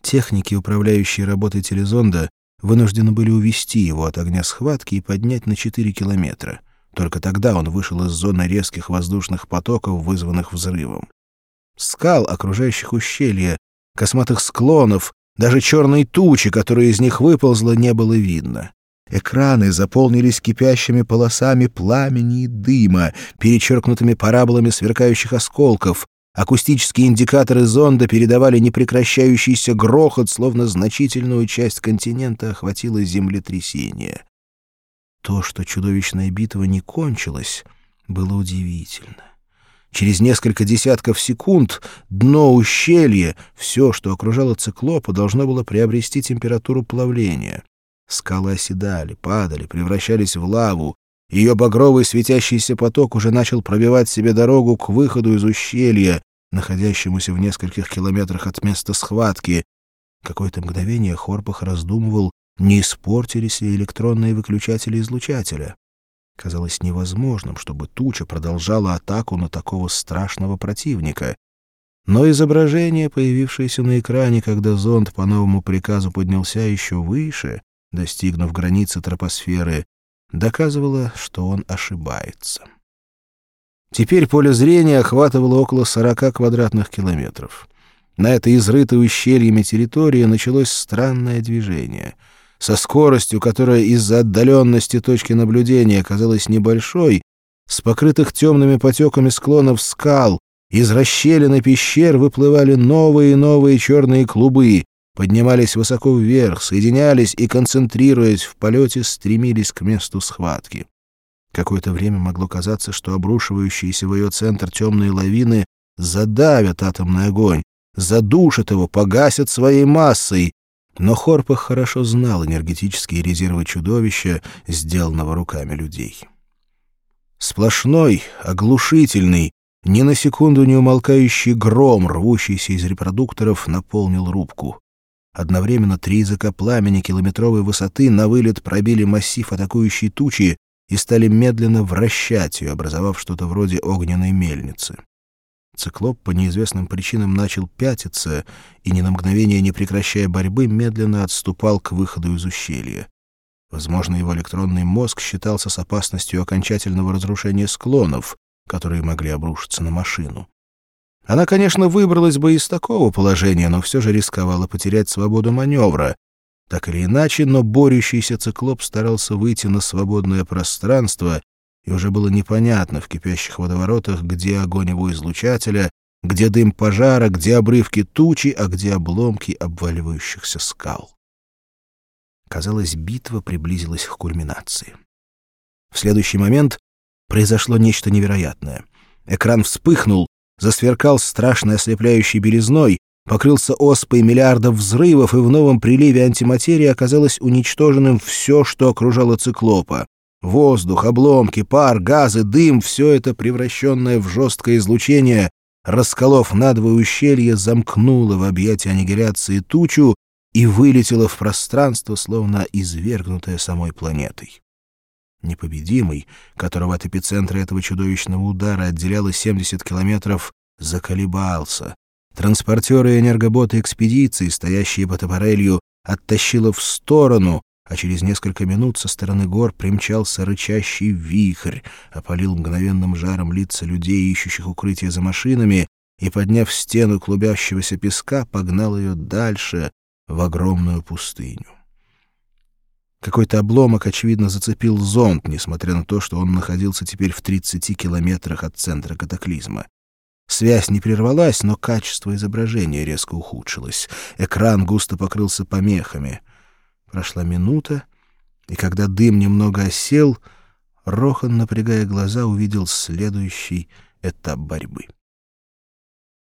Техники, управляющие работой телезонда, вынуждены были увести его от огня схватки и поднять на 4 километра. Только тогда он вышел из зоны резких воздушных потоков, вызванных взрывом. Скал, окружающих ущелье, косматых склонов, даже черной тучи, которая из них выползла, не было видно. Экраны заполнились кипящими полосами пламени и дыма, перечеркнутыми параболами сверкающих осколков. Акустические индикаторы зонда передавали непрекращающийся грохот, словно значительную часть континента охватило землетрясение. То, что чудовищная битва не кончилась, было удивительно. Через несколько десятков секунд дно ущелья, все, что окружало циклопа, должно было приобрести температуру плавления. Скалы оседали, падали, превращались в лаву. Ее багровый светящийся поток уже начал пробивать себе дорогу к выходу из ущелья, находящемуся в нескольких километрах от места схватки. Какое-то мгновение Хорпах раздумывал, не испортились ли электронные выключатели излучателя. Казалось невозможным, чтобы туча продолжала атаку на такого страшного противника. Но изображение, появившееся на экране, когда зонд по новому приказу поднялся еще выше, достигнув границы тропосферы, доказывало, что он ошибается. Теперь поле зрения охватывало около 40 квадратных километров. На этой изрытой ущельями территории началось странное движение. Со скоростью, которая из-за отдаленности точки наблюдения казалась небольшой, с покрытых темными потеками склонов скал, из расщелин и пещер выплывали новые и новые черные клубы, поднимались высоко вверх, соединялись и, концентрируясь в полете, стремились к месту схватки. Какое-то время могло казаться, что обрушивающиеся в ее центр темные лавины задавят атомный огонь, задушат его, погасят своей массой. Но Хорпах хорошо знал энергетические резервы чудовища, сделанного руками людей. Сплошной, оглушительный, ни на секунду не умолкающий гром, рвущийся из репродукторов, наполнил рубку. Одновременно 3 языка пламени километровой высоты на вылет пробили массив атакующей тучи и стали медленно вращать ее, образовав что-то вроде огненной мельницы. Циклоп по неизвестным причинам начал пятиться и, ни на мгновение не прекращая борьбы, медленно отступал к выходу из ущелья. Возможно, его электронный мозг считался с опасностью окончательного разрушения склонов, которые могли обрушиться на машину. Она, конечно, выбралась бы из такого положения, но все же рисковала потерять свободу маневра. Так или иначе, но борющийся циклоп старался выйти на свободное пространство, и уже было непонятно в кипящих водоворотах, где огонь его излучателя, где дым пожара, где обрывки тучи, а где обломки обваливающихся скал. Казалось, битва приблизилась к кульминации. В следующий момент произошло нечто невероятное. Экран вспыхнул, засверкал страшной ослепляющей белизной, покрылся оспой миллиардов взрывов, и в новом приливе антиматерии оказалось уничтоженным все, что окружало циклопа. Воздух, обломки, пар, газы, дым — все это, превращенное в жесткое излучение, расколов надвое ущелье, замкнуло в объятии аннигиляции тучу и вылетело в пространство, словно извергнутое самой планетой. Непобедимый, которого от эпицентра этого чудовищного удара отделяло 70 километров, заколебался. Транспортеры и энергоботы экспедиции, стоящие под аппарелью, оттащило в сторону, а через несколько минут со стороны гор примчался рычащий вихрь, опалил мгновенным жаром лица людей, ищущих укрытие за машинами, и, подняв стену клубящегося песка, погнал ее дальше, в огромную пустыню. Какой-то обломок, очевидно, зацепил зонд, несмотря на то, что он находился теперь в 30 километрах от центра катаклизма. Связь не прервалась, но качество изображения резко ухудшилось. Экран густо покрылся помехами. Прошла минута, и когда дым немного осел, Рохан, напрягая глаза, увидел следующий этап борьбы.